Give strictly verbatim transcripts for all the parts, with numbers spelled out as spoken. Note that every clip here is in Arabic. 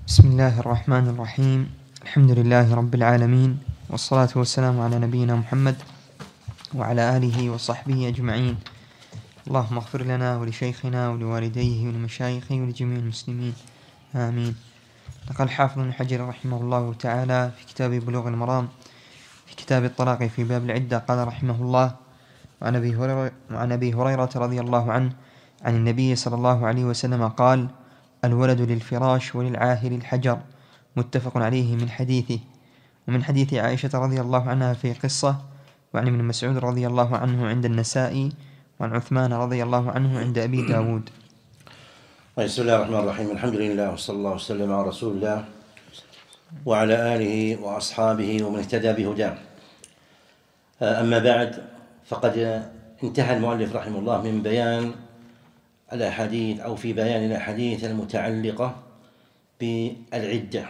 بسم الله الرحمن الرحيم. الحمد لله رب العالمين، والصلاة والسلام على نبينا محمد وعلى آله وصحبه أجمعين. اللهم اغفر لنا ولشيخنا ولوالديه ولمشايخه ولجميع المسلمين، آمين. نقل الحافظ ابن حجر رحمه الله تعالى في كتاب بلوغ المرام في كتاب الطلاق في باب العدة، قال رحمه الله: وعن أبي هريرة, وعن أبي هريرة رضي الله عنه عن النبي صلى الله عليه وسلم قال: الولد للفراش وللعاهر الحجر، متفق عليه من حديثه. ومن حديث عائشة رضي الله عنها في قصة، وعن ابن مسعود رضي الله عنه عند النسائي، وعن عثمان رضي الله عنه عند أبي داود. بسم الله الرحمن الرحيم. الحمد لله، وصلى الله وسلم على رسول الله وعلى آله وأصحابه ومن اهتدى بهداه. أما بعد، فقد انتهى المؤلف رحمه الله من بيان الأحاديث أو في بيان الأحاديث المتعلقة بالعدة،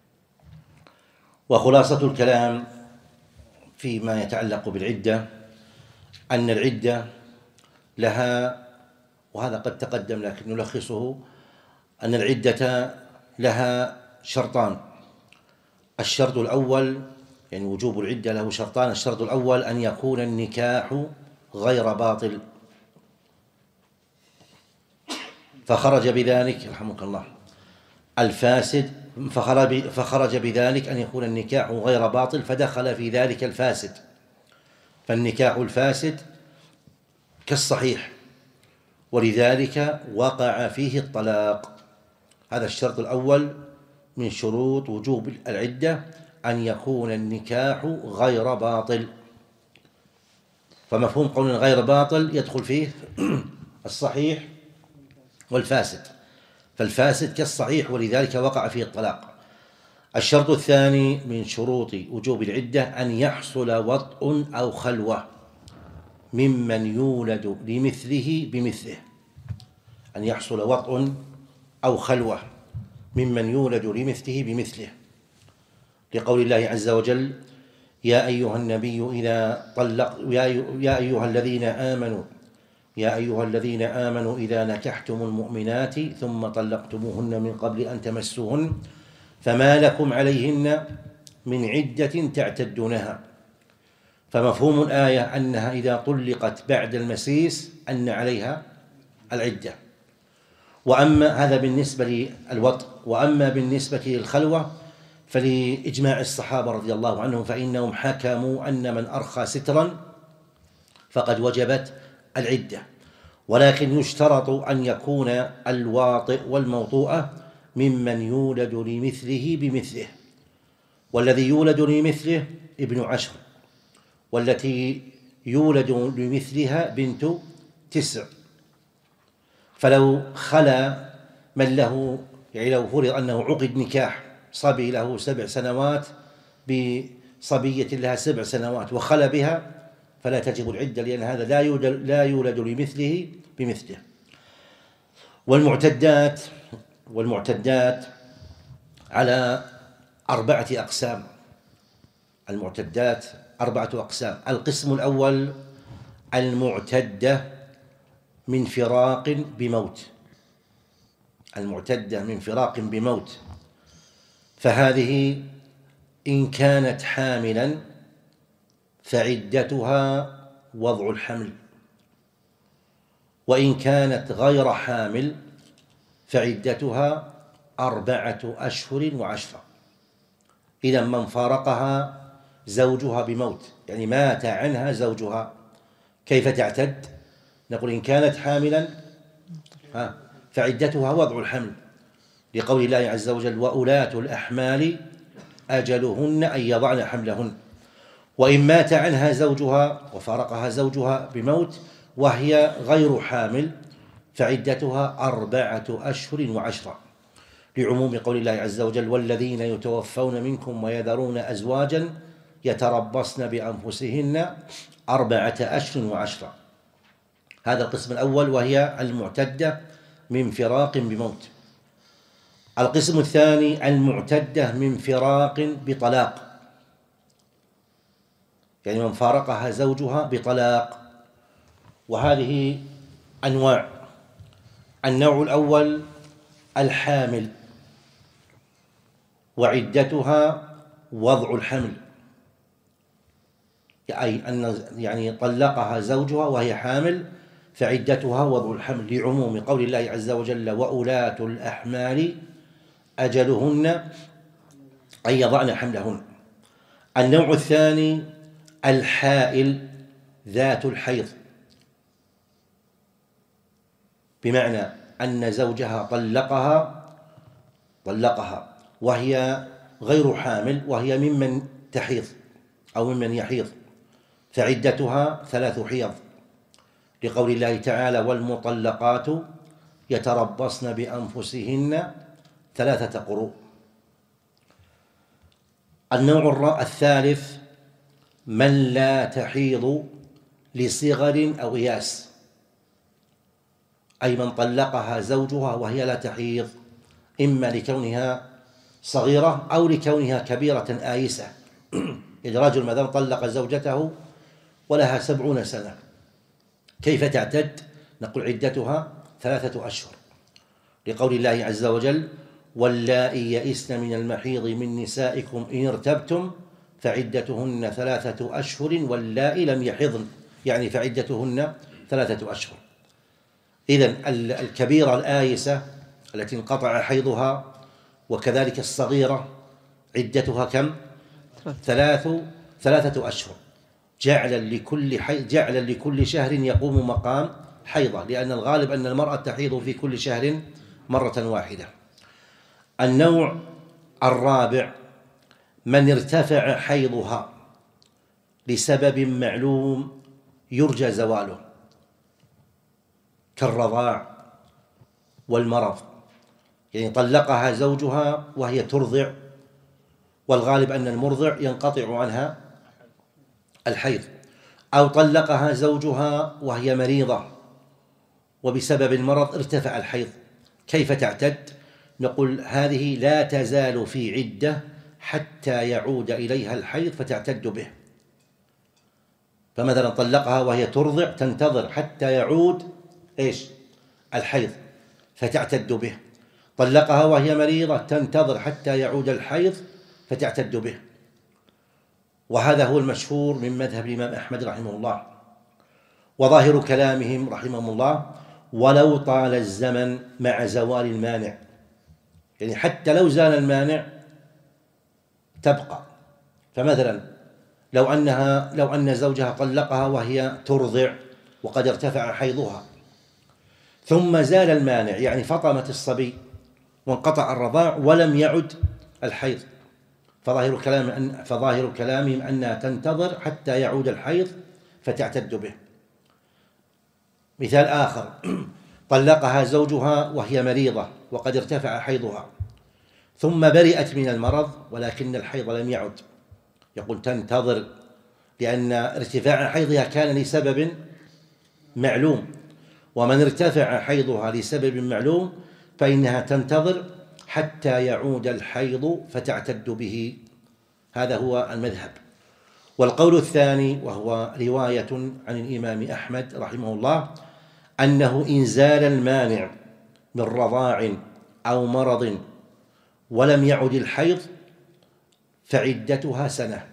وخلاصة الكلام فيما يتعلق بالعدة أن العدة لها، وهذا قد تقدم لكن نلخصه، أن العدة لها شرطان. الشرط الأول، يعني وجوب العدة له شرطان. الشرط الأول أن يكون النكاح غير باطل، فخرج بذلك رحمك الله الفاسد، فخرج, فخرج بذلك أن يكون النكاح غير باطل، فدخل في ذلك الفاسد. فالنكاح الفاسد كالصحيح، ولذلك وقع فيه الطلاق. هذا الشرط الأول من شروط وجوب العدة، أن يكون النكاح غير باطل. فمفهوم قول غير باطل يدخل فيه الصحيح والفاسد، فالفاسد كالصحيح ولذلك وقع فيه الطلاق. الشرط الثاني من شروط وجوب العدة أن يحصل وطء أو خلوة ممن يولد لمثله بمثله. أن يحصل وطء أو خلوة ممن يولد لمثله بمثله، لقول الله عز وجل: يا أيها النبي إذا طلق يا أيها الذين آمنوا يا أيها الذين آمنوا إذا نكحتم المؤمنات ثم طلقتموهن من قبل أن تمسوهن فما لكم عليهن من عدة تعتدونها. فمفهوم الآية أنها إذا طلقت بعد المسيس أن عليها العدة. وأما هذا بالنسبة للوطء، وأما بالنسبة للخلوة فلإجماع الصحابة رضي الله عنهم، فإنهم حكموا أن من أرخى سترا فقد وجبت العدة، ولكن يشترط أن يكون الواطئ والموطوءة ممن يولد لمثله بمثله. والذي يولد لمثله ابن عشر، والتي يولد لمثلها بنت تسع. فلو خلا من له، يعني لو فرض أنه عقد نكاح صبي له سبع سنوات بصبية لها سبع سنوات وخلا بها، فلا تجب العدة، لأن هذا لا يولد, لا يولد لمثله بمثله. والمعتدات والمعتدات على أربعة أقسام. المعتدات أربعة أقسام. القسم الأول المعتدة من فراق بموت. المعتدة من فراق بموت، فهذه إن كانت حاملا فعدتها وضع الحمل، وإن كانت غير حامل فعدتها أربعة أشهر وعشرة. إذا من فارقها زوجها بموت، يعني مات عنها زوجها، كيف تعتد؟ نقول إن كانت حاملا فعدتها وضع الحمل، لقول الله عز وجل: وأولاة الأحمال أجلهن أن يضعن حملهن. وإن مات عنها زوجها وفارقها زوجها بموت وهي غير حامل فعدتها أربعة أشهر وعشرة، لعموم قول الله عز وجل: والذين يتوفون منكم ويذرون أزواجا يتربصن بأنفسهن أربعة أشهر وعشرة. هذا القسم الأول، وهي المعتدة من فراق بموت. القسم الثاني المعتدة من فراق بطلاق، يعني من فارقها زوجها بطلاق. وهذه أنواع. النوع الأول الحامل، وعدتها وضع الحمل، أي أن يعني طلقها زوجها وهي حامل فعدتها وضع الحمل، لعموم قول الله عز وجل وأولاة الأحمال أجلهن أن يضعن حملهن. النوع الثاني الحائل ذات الحيض، بمعنى أن زوجها طلقها طلقها وهي غير حامل وهي ممن تحيض أو ممن يحيض، فعدتها ثلاث حيض، لقول الله تعالى والمطلقات يتربصن بأنفسهن ثلاثة قروء. النوع الثالث من لا تحيض لصغر أو إياس، أي من طلقها زوجها وهي لا تحيض، إما لكونها صغيرة أو لكونها كبيرة آيسة. إذا رجل مثلا طلق زوجته ولها سبعون سنة، كيف تعتد؟ نقول عدتها ثلاثة أشهر، لقول الله عز وجل واللائي يئسن من المحيض من نسائكم إن ارتبتم فعدتهن ثلاثة أشهر واللائي لم يحضن، يعني فعدتهن ثلاثة أشهر. إذن الكبيرة الآيسة التي انقطع حيضها وكذلك الصغيرة عدتها كم؟ ثلاث ثلاثة أشهر، جعلا لكل حي... جعلا لكل شهر يقوم مقام حيضة، لأن الغالب أن المرأة تحيض في كل شهر مرة واحدة. النوع الرابع من ارتفع حيضها لسبب معلوم يرجى زواله، كالرضاع والمرض، يعني طلقها زوجها وهي ترضع، والغالب أن المرضع ينقطع عنها الحيض، أو طلقها زوجها وهي مريضة وبسبب المرض ارتفع الحيض، كيف تعتد؟ نقول هذه لا تزال في عدة حتى يعود إليها الحيض فتعتد به. فمثلا طلقها وهي ترضع تنتظر حتى يعود إيش؟ الحيض فتعتد به. طلقها وهي مريضة تنتظر حتى يعود الحيض فتعتد به. وهذا هو المشهور من مذهب الإمام أحمد رحمه الله. وظاهر كلامهم رحمهم الله ولو طال الزمن مع زوال المانع، يعني حتى لو زال المانع تبقى. فمثلا لو أنها لو أن زوجها طلقها وهي ترضع وقد ارتفع حيضها، ثم زال المانع يعني فطمت الصبي وانقطع الرضاع ولم يعد الحيض، فظاهر كلام أن فظاهر كلامهم أنها تنتظر حتى يعود الحيض فتعتد به. مثال آخر طلقها زوجها وهي مريضة وقد ارتفع حيضها، ثم برئت من المرض ولكن الحيض لم يعد، يقول تنتظر، لأن ارتفاع حيضها كان لسبب معلوم، ومن ارتفع حيضها لسبب معلوم فإنها تنتظر حتى يعود الحيض فتعتد به. هذا هو المذهب. والقول الثاني وهو رواية عن الإمام أحمد رحمه الله أنه إن زال المانع من رضاع أو مرض ولم يعد الحيض فعدتها سنة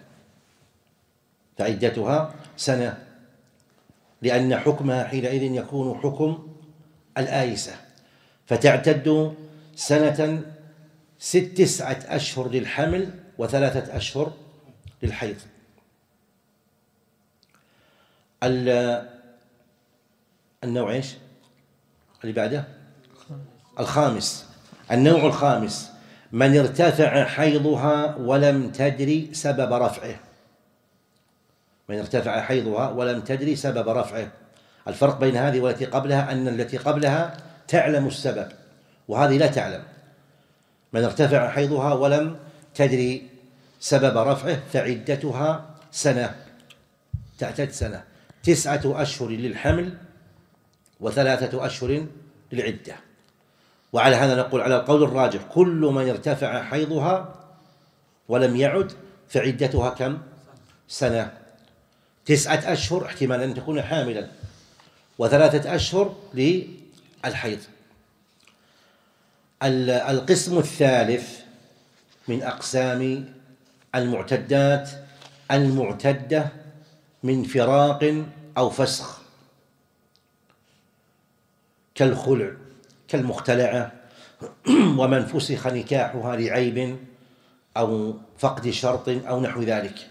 فعدتها سنة لأن حكمها حينئذ يكون حكم الآيسة، فتعتد سنة ست تسعة أشهر للحمل وثلاثة أشهر للحيض. النوع إيش اللي بعده؟ الخامس. النوع الخامس من ارتفع حيضها ولم تدري سبب رفعه. من ارتفع حيضها ولم تدري سبب رفعه. الفرق بين هذه والتي قبلها أن التي قبلها تعلم السبب وهذه لا تعلم. من ارتفع حيضها ولم تدري سبب رفعه فعدتها سنة، تعتد سنة، تسعة أشهر للحمل وثلاثة أشهر للعدة. وعلى هذا نقول على القول الراجح كل من ارتفع حيضها ولم يعد فعدتها كم؟ سنة، تسعة أشهر احتمال أن تكون حاملا وثلاثة أشهر للحيض. القسم الثالث من أقسام المعتدات المعتدة من فراق أو فسخ، كالخلع كالمختلعة، ومن فسخ نكاحها لعيب أو فقد شرط أو نحو ذلك.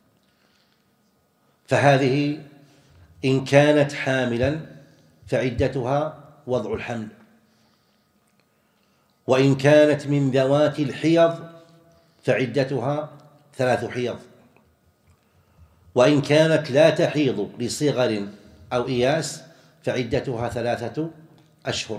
فهذه إن كانت حاملا فعدتها وضع الحمل، وإن كانت من ذوات الحيض فعدتها ثلاث حيض، وإن كانت لا تحيض لصغر أو إياس فعدتها ثلاثة أشهر.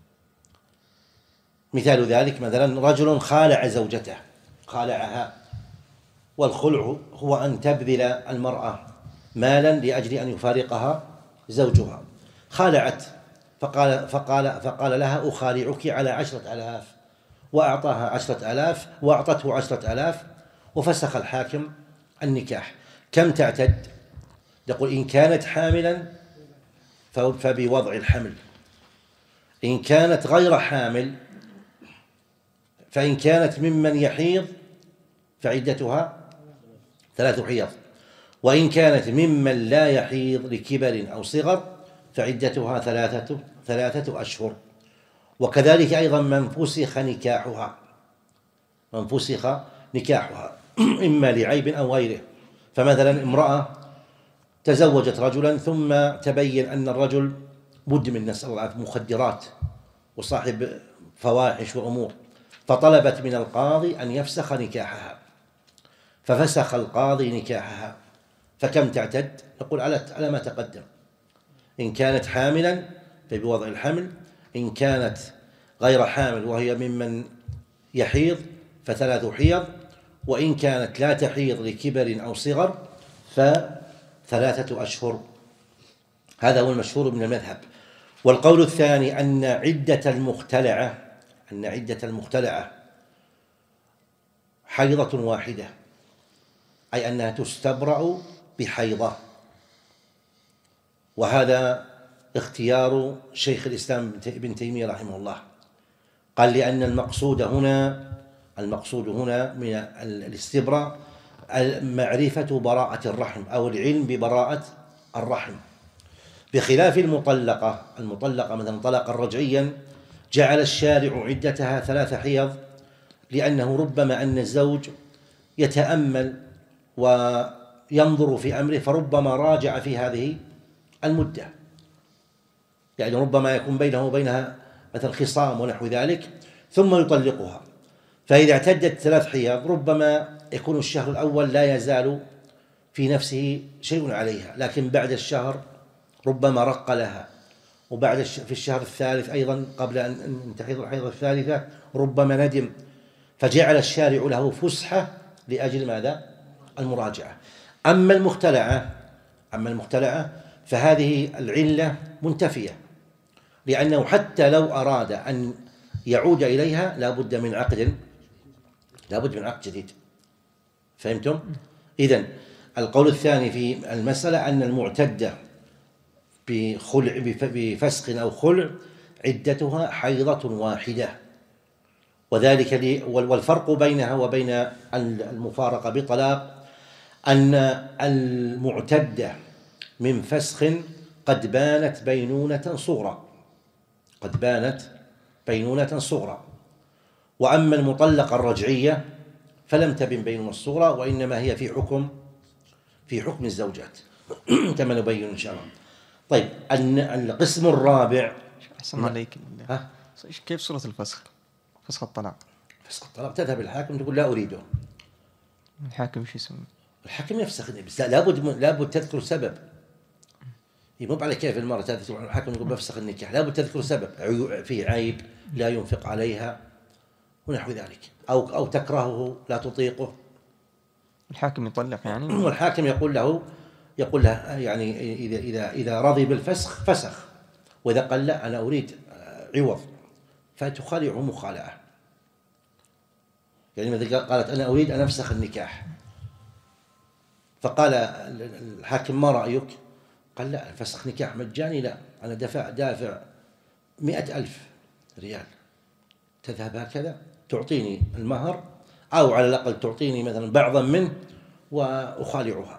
مثال ذلك مثلا رجل خالع زوجته، خالعها، والخلع هو أن تبذل المرأة مالا لأجل أن يفارقها زوجها. خالعت فقال, فقال, فقال لها أخالعك على عشرة آلاف، وأعطاها عشرة آلاف وأعطته عشرة آلاف، وفسخ الحاكم النكاح. كم تعتد؟ يقول إن كانت حاملا فبوضع الحمل، إن كانت غير حامل فإن كانت ممن يحيض فعدتها ثلاث حيض، وإن كانت ممن لا يحيض لكبر أو صغر فعدتها ثلاثة ثلاثة أشهر. وكذلك أيضا من فسخ نكاحها، من فسخ نكاحها إما لعيب أو غيره. فمثلا امرأة تزوجت رجلا ثم تبين أن الرجل مدمن، نسأل الله العافية، مخدرات وصاحب فواحش وأمور، فطلبت من القاضي أن يفسخ نكاحها، ففسخ القاضي نكاحها. فكم تعتد؟ يقول على ما تقدم، إن كانت حاملا فبوضع الحمل، إن كانت غير حامل وهي ممن يحيض فثلاث حيض، وإن كانت لا تحيض لكبر أو صغر فثلاثة أشهر. هذا هو المشهور من المذهب. والقول الثاني أن عدة المختلعة أن عدة المختلعة حيضة واحدة، أي أنها تستبرأ بحيضة. وهذا اختيار شيخ الإسلام ابن تيمية رحمه الله، قال لأن المقصود هنا المقصود هنا من الاستبراء معرفة براءة الرحم أو العلم ببراءة الرحم، بخلاف المطلقة. المطلقة مثلا طلاقا رجعيا جعل الشارع عدتها ثلاث حيض، لأنه ربما أن الزوج يتأمل وينظر في أمره فربما راجع في هذه المدة، يعني ربما يكون بينه وبينها مثل خصام ونحو ذلك ثم يطلقها. فإذا اعتدت ثلاث حيض ربما يكون الشهر الأول لا يزال في نفسه شيء عليها، لكن بعد الشهر ربما رق لها، وبعد في الشهر الثالث أيضا قبل أن تحيض الحيضة الثالثة ربما ندم، فجعل الشارع له فسحة لأجل ماذا؟ المراجعة. أما المختلعة أما المختلعة فهذه العلة منتفية، لأنه حتى لو أراد أن يعود إليها لا بد من عقد لا بد من عقد جديد. فهمتم؟ إذن القول الثاني في المسألة أن المعتدة بخلع بفسخ أو خلع عدتها حيضة واحدة، وذلك والفرق بينها وبين المفارقة بطلاق أن المعتدة من فسخ قد بانت بينونة صغرى قد بانت بينونة صغرى، وأما المطلقة الرجعية فلم تبن بينونة الصغرى، وإنما هي في حكم في حكم الزوجات كما نبين إن شاء الله. طيب القسم الرابع. أحسن عليك. كيف صورة الفسخ؟ فسخ الطلاق. فسخ الطلاق تذهب الحاكم تقول لا أريده. الحاكم شو يسوي؟ الحاكم يفسخ، بس لابد لابد تذكر سبب. مو على كيف المرأة تذكر الحاكم يقول بفسخ النكاح، لابد تذكر سبب، فيه عيب لا ينفق عليها ونحو ذلك، أو أو تكرهه لا تطيقه. الحاكم يطلق يعني. والحاكم يقول له يقول له يعني إذا إذا إذا رضي بالفسخ فسخ، وإذا قال لا أنا أريد عوض فتخالعه مخالعة. يعني مثلا قالت أنا أريد أن أفسخ النكاح، فقال الحاكم ما رأيك؟ قال لا فسخ نكاح مجاني، لا أنا دفع دافع مئة ألف ريال، تذهب هكذا تعطيني المهر أو على الأقل تعطيني مثلا بعضا منه وأخالعها.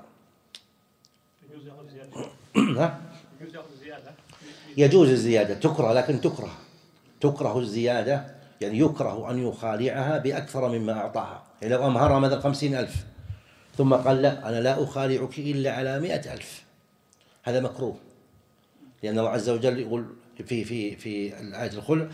يجوز الزيادة، تكره، لكن تكره تكره الزيادة، يعني يكره أن يخالعها بأكثر مما أعطاها. يعني لو أمهرها مثلا خمسين ألف ثم قال لا أنا لا أخالعك إلا على مئة ألف، هذا مكروه، لأن الله عز وجل يقول في في في الآية الخلع: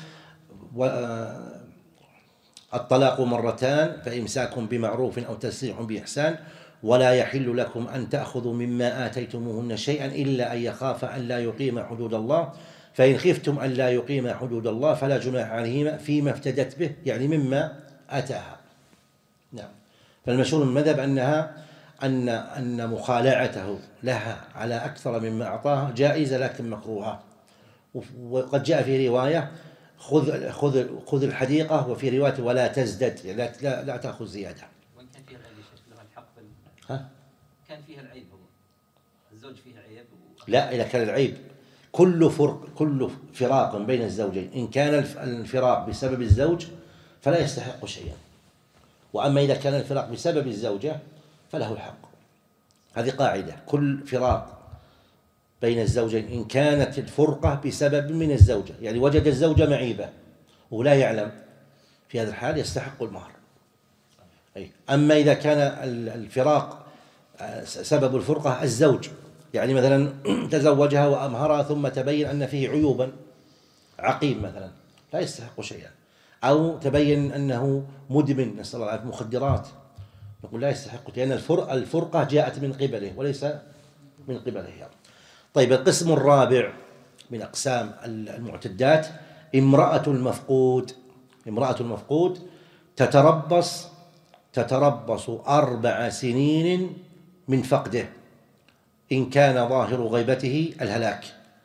الطلاق مرتان فإمساك بمعروف أو تسريح بإحسان ولا يحل لكم أن تأخذوا مما آتيتموهن شيئا إلا أن يخافا أن لا يقيما حدود الله، فإن خفتم أن لا يقيما حدود الله فلا جناح عليهما فيما افتدت به، يعني مما آتاها. نعم. فالمشهور من المذهب أنها أن أن مخالعته لها على أكثر مما أعطاها جائزة لكن مكروهة. وقد جاء في رواية: خذ خذ خذ الحديقة، وفي رواية: ولا تزدد، يعني لا لا, لا تأخذ زيادة. وإن كان فيها العيب لها الحق ها؟ كان فيها العيب، هو الزوج فيها عيب و... لا، إذا كان العيب كل فرق كل فراق بين الزوجين إن كان الفراق بسبب الزوج فلا يستحق شيئا، وأما إذا كان الفراق بسبب الزوجة فله الحق. هذه قاعدة: كل فراق بين الزوجين إن كانت الفرقة بسبب من الزوجة، يعني وجد الزوجة معيبة ولا يعلم، في هذا الحال يستحق المهر. أي. أما إذا كان الفراق سبب الفرقة الزوج، يعني مثلا تزوجها وأمهرها ثم تبين أن فيه عيوبا، عقيم مثلا، لا يستحق شيئا، أو تبين أنه مدمن، نسأل الله العافية، مخدرات، نقول لا يستحق، لأن الفرقة جاءت من قبله وليس من قبله. طيب، القسم الرابع من أقسام المعتدات: امرأة المفقود. امرأة المفقود تتربص تتربص أربع سنين من فقده إن كان ظاهر غيبته الهلاك،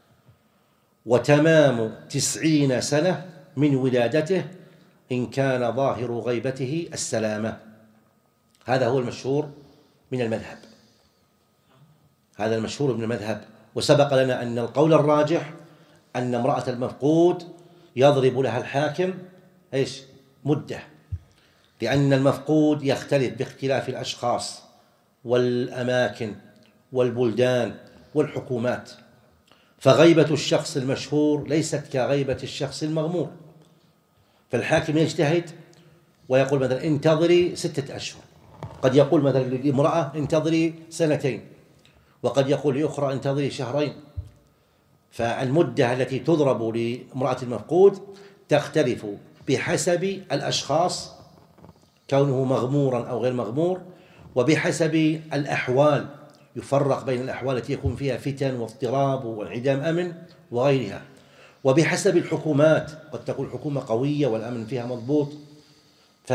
وتمام تسعين سنة من ولادته إن كان ظاهر غيبته السلامة. هذا هو المشهور من المذهب، هذا المشهور من المذهب. وسبق لنا أن القول الراجح أن امرأة المفقود يضرب لها الحاكم إيش؟ مدة، لأن المفقود يختلف باختلاف الأشخاص والأماكن والبلدان والحكومات، فغيبة الشخص المشهور ليست كغيبة الشخص المغمور، فالحاكم يجتهد ويقول مثلا انتظري ستة أشهر، قد يقول مثلا للامرأة انتظري سنتين، وقد يقول لأخرى انتظري شهرين. فالمدة التي تضرب لامرأة المفقود تختلف بحسب الأشخاص، كونه مغمورا أو غير مغمور، وبحسب الأحوال، يفرق بين الأحوال التي يكون فيها فتن واضطراب وانعدام أمن وغيرها، وبحسب الحكومات، قد تكون حكومة قوية والأمن فيها مضبوط، ف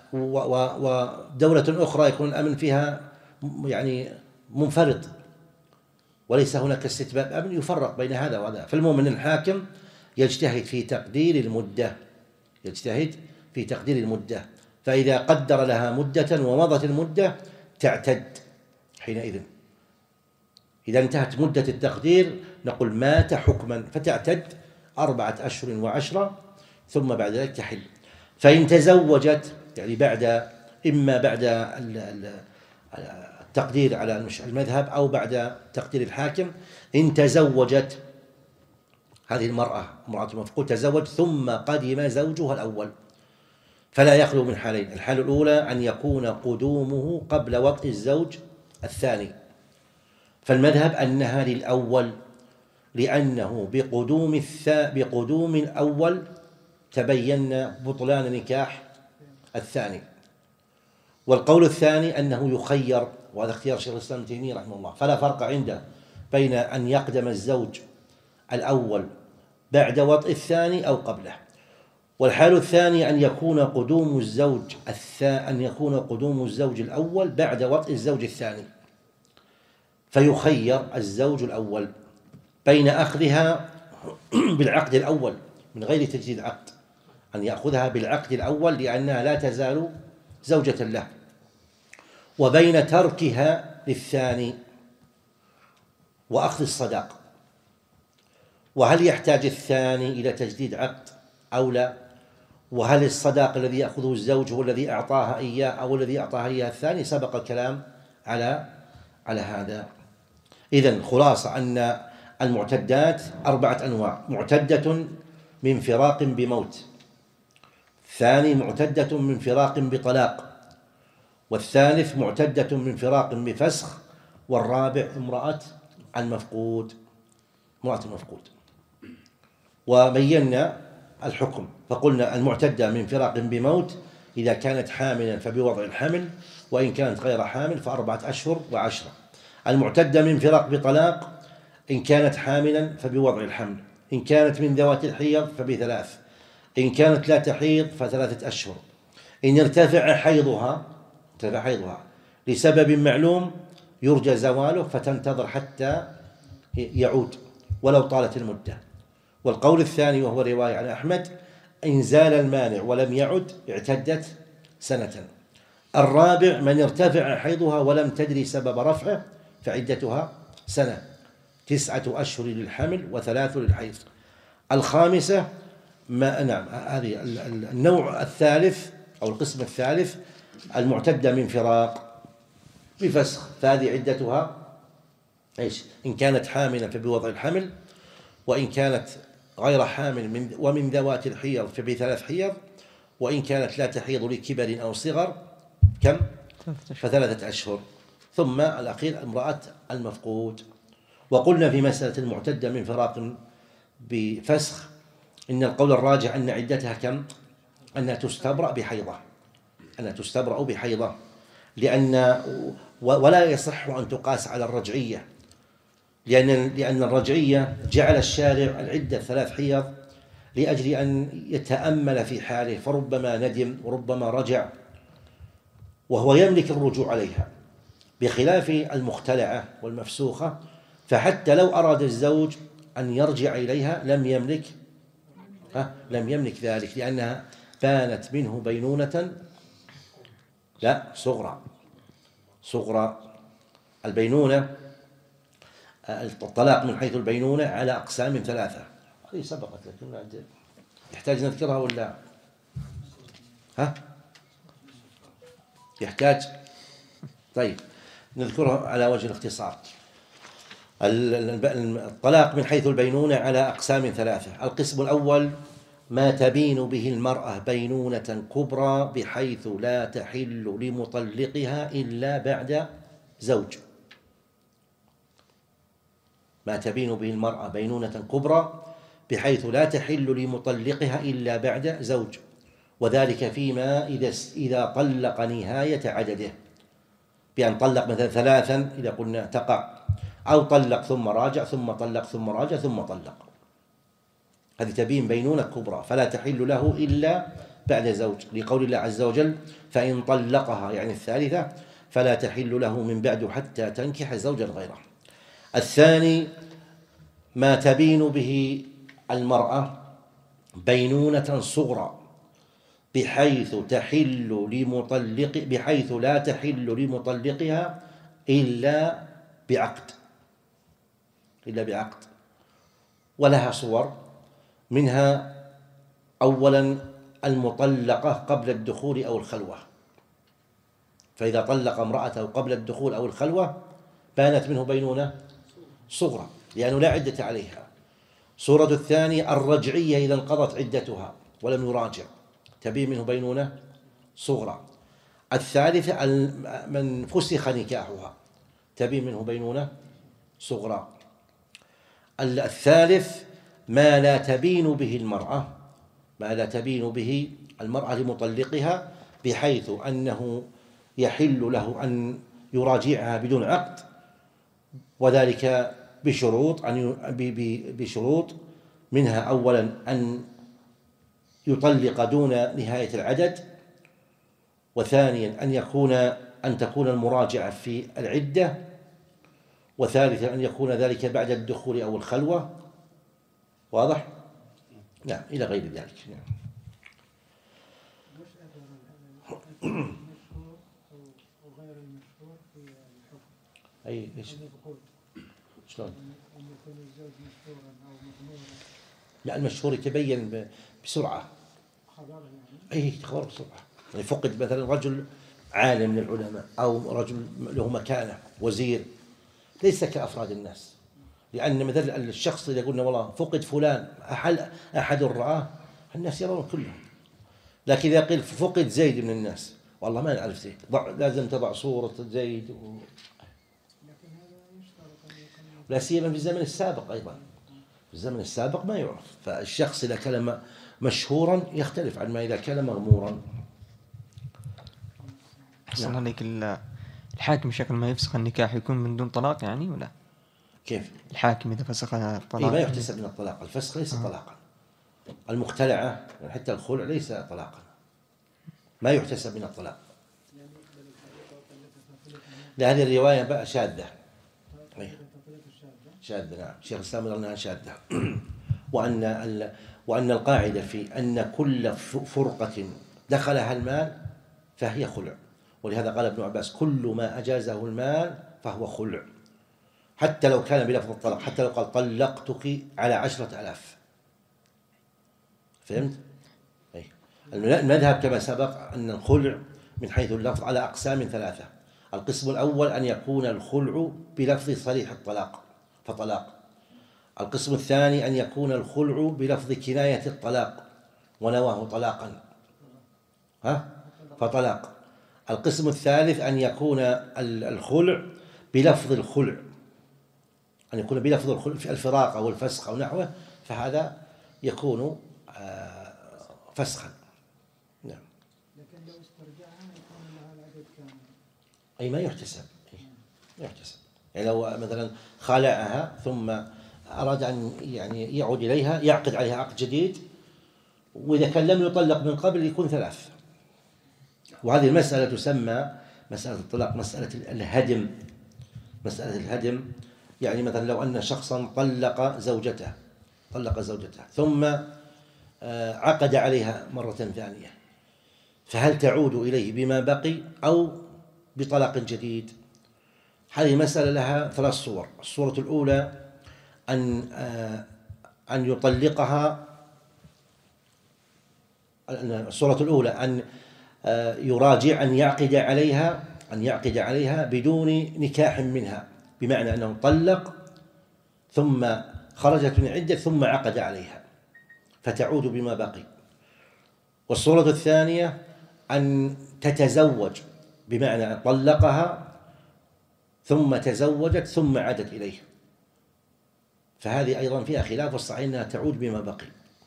ودولة أخرى يكون الأمن فيها يعني منفرط وليس هناك استتباب أمن، يفرق بين هذا وهذا. فالمؤمن الحاكم يجتهد في تقدير المدة، يجتهد في تقدير المدة، فإذا قدر لها مدة ومضت المدة تعتد حينئذ. إذا انتهت مدة التقدير نقول مات حكما، فتعتد أربعة أشهر وعشرة ثم بعد ذلك تحل. فإن تزوجت، يعني بعد إما بعد التقدير على المذهب أو بعد تقدير الحاكم، إن تزوجت هذه المرأة، امرأة المفقود تزوج ثم قدم زوجها الأول، فلا يخلو من حالين: الحالة الأولى أن يكون قدومه قبل وطء الزوج الثاني، فالمذهب أنها للأول، لأنه بقدوم الثا بقدوم الأول تبين بطلان نكاح الثاني. والقول الثاني أنه يخير، وهذا اختيار شيخ الإسلام ابن تيمية رحمه الله، فلا فرق عنده بين أن يقدم الزوج الأول بعد وطء الثاني أو قبله. والحال الثاني أن يكون قدوم الزوج الثا أن يكون قدوم الزوج الأول بعد وطء الزوج الثاني، فيخير الزوج الأول بين أخذها بالعقد الأول من غير تجديد عقد، أن يأخذها بالعقد الأول لأنها لا تزال زوجة له، وبين تركها للثاني وأخذ الصداق. وهل يحتاج الثاني إلى تجديد عقد أو لا؟ وهل الصداق الذي يأخذه الزوج هو الذي أعطاها إياه أو الذي أعطاها إياه الثاني؟ سبق الكلام على على هذا. إذن خلاصة أن المعتدات أربعة أنواع: معتدة من فراق بموت، ثاني معتدة من فراق بطلاق، والثالث معتدة من فراق بفسخ، والرابع امرأة المفقود، امرأة المفقود. وبينا الحكم فقلنا المعتدة من فراق بموت إذا كانت حاملا فبوضع الحمل، وإن كانت غير حامل فأربعة أشهر وعشرة. المعتدة من فراق بطلاق إن كانت حاملا فبوضع الحمل، إن كانت من ذوات الحيض فبثلاث، إن كانت لا تحيض فثلاثة أشهر. إن ارتفع حيضها ارتفع حيضها لسبب معلوم يرجى زواله فتنتظر حتى يعود ولو طالت المدة. والقول الثاني وهو رواية عن أحمد: إن زال المانع ولم يعد اعتدت سنة. الرابع: من ارتفع حيضها ولم تدري سبب رفعه فعدتها سنة، تسعة أشهر للحمل وثلاث للحيض. الخامسة ما نعم هذه النوع الثالث أو القسم الثالث المعتدة من فراق بفسخ، فهذه عدتها إيش؟ إن كانت حاملا فبوضع الحمل، وإن كانت غير حامل من ومن ذوات الحيض فبثلاث حيض، وإن كانت لا تحيض لكبر أو صغر كم؟ فثلاثة أشهر. ثم الأخير امرأة المفقود. وقلنا في مسألة المعتدة من فراق بفسخ إن القول الراجح أن عدتها كم؟ أنها تستبرأ بحيضة، أنها تستبرأ بحيضة، لأن ولا يصح أن تقاس على الرجعية، لأن لأن الرجعية جعل الشارع العدة ثلاث حيض لأجل أن يتأمل في حاله، فربما ندم وربما رجع وهو يملك الرجوع عليها، بخلاف المختلعة والمفسوخة فحتى لو أراد الزوج أن يرجع إليها لم يملك ها لم يملك ذلك، لأنها بانت منه بينونة لا صغرى صغرى. البينونة الطلاق من حيث البينونة على أقسام ثلاثة، هذه سبقت لكن يحتاج نذكرها ولا ها يحتاج؟ طيب نذكرها على وجه الاختصار. الطلاق من حيث البينونة على أقسام ثلاثة. القسم الأول: ما تبين به المرأة بينونة كبرى بحيث لا تحل لمطلقها إلا بعد زوج. ما تبين به المرأة بينونة كبرى بحيث لا تحل لمطلقها إلا بعد زوج، وذلك فيما إذا إذا طلق نهاية عدده، بأن طلق مثلا ثلاثا إذا قلنا تقع، أو طلق ثم راجع ثم طلق ثم راجع ثم طلق، هذه تبين بينونة كبرى، فلا تحل له إلا بعد زوج، لقول الله عز وجل: فإن طلقها يعني الثالثة فلا تحل له من بعد حتى تنكح زوجا غيره. الثاني: ما تبين به المرأة بينونة صغرى بحيث تحل لمطلق بحيث لا تحل لمطلقها إلا بعقد إلا بعقد ولها صور، منها أولا المطلقة قبل الدخول أو الخلوة، فإذا طلق امرأته قبل الدخول أو الخلوة بانت منه بينونة صغرى لأنه لا عدة عليها. صورة الثانية الرجعية إذا انقضت عدتها ولم يراجع تبين منه بينونة صغرى. الثالثة من فسخ نكاحها تبين منه بينونة صغرى. الثالث ما لا تبين به المرأة ما لا تبين به المرأة لمطلقها بحيث أنه يحل له أن يراجعها بدون عقد، وذلك بشروط أن بشروط منها أولا أن يطلق دون نهاية العدد، وثانيا أن يكون أن تكون المراجعة في العدة، وثالثا أن يكون ذلك بعد الدخول أو الخلوة. واضح؟ نعم إلى غير ذلك. نعم. وغير المشهور في الحكم أي إيش؟ شلون؟ أن يكون الزوج مشهورا أو مضمورا. لا المشهور يتبين بسرعة خبر يعني. أي خبر بسرعة. يعني فقد مثلا رجل عالم من العلماء أو رجل له مكانة وزير، ليس كأفراد الناس، لأن مثل الشخص إذا قلنا والله فقد فلان أحد أحد رآه الناس يرون كلهم، لكن إذا قيل فقد زيد من الناس والله ما نعرف زيد، ضع لازم تضع صورة زيد و... لكن هذا يشترط أن يكون لا سيما في الزمن السابق أيضا، في الزمن السابق ما يعرف، فالشخص إذا كان مشهورا يختلف عن ما إذا كان مغمورا. أحسن عليك. ال- الحاكم شكل ما يفسخ النكاح يكون من دون طلاق يعني ولا؟ كيف؟ الحاكم إذا فسخ إيه الطلاق ما يحتسب من الطلاق، الفسخ ليس آه. طلاقا، المختلعة يعني حتى الخلع ليس طلاقا، ما يحتسب من الطلاق. لا هذه الرواية بقى شاذة، إيه. التطليق الشاذة. شاذة نعم، شيخ الإسلام يرى أنها شاذة. وأن ال... وأن القاعدة في أن كل ف- فرقة دخلها المال فهي خلع، ولهذا قال ابن عباس كل ما أجازه المال فهو خلع، حتى لو كان بلفظ الطلاق، حتى لو قال طلقتك على عشرة آلاف. فهمت؟ أي. المذهب كما سبق أن الخلع من حيث اللفظ على أقسام ثلاثة. القسم الأول أن يكون الخلع بلفظ صريح الطلاق فطلاق. القسم الثاني أن يكون الخلع بلفظ كناية الطلاق ونواه طلاقا ها فطلاق. القسم الثالث أن يكون الخلع بلفظ الخلع، أن يكون بلفظ الخلع في الفراق أو الفسخ أو نحوه، فهذا يكون فسخا. نعم. لكن لو استرجعها يكون لها العدد كامل. أي ما يحتسب، أي ما يحتسب. يعني لو مثلا خالعها ثم أراد أن يعني يعود إليها يعقد عليها عقد جديد، وإذا كان لم يطلق من قبل يكون ثلاث. وهذه المسألة تسمى مسألة الطلاق مسألة الهدم. مسألة الهدم يعني مثلا لو أن شخصا طلق زوجته طلق زوجته ثم عقد عليها مرة ثانية، فهل تعود إليه بما بقي أو بطلاق جديد؟ هذه مسألة لها ثلاث صور. الصورة الأولى أن أن يطلقها، الصورة الأولى أن يراجع أن يعقد عليها أن يعقد عليها بدون نكاح منها، بمعنى أنه طلق ثم خرجت من عدة ثم عقد عليها فتعود بما بقي. والصورة الثانية أن تتزوج، بمعنى طلقها ثم تزوجت ثم عادت إليه، فهذه أيضا فيها خلاف، والصحيح أنها تعود بما بقي.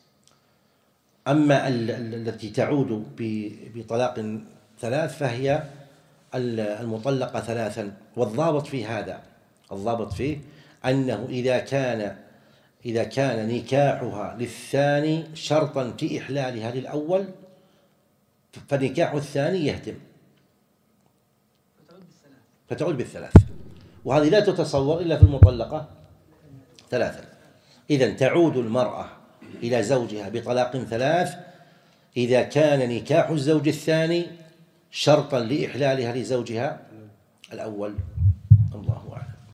أما التي تعود بطلاق ثلاث فهي المطلقة ثلاثا. والضابط في هذا الضابط فيه أنه إذا كان إذا كان نكاحها للثاني شرطا في إحلالها للأول فنكاح الثاني يهدم فتعود بالثلاث، وهذه لا تتصور إلا في المطلقة ثلاثا. إذن تعود المرأة إلى زوجها بطلاق ثلاث إذا كان نكاح الزوج الثاني شرطا لإحلالها لزوجها الأول. الله أعلم.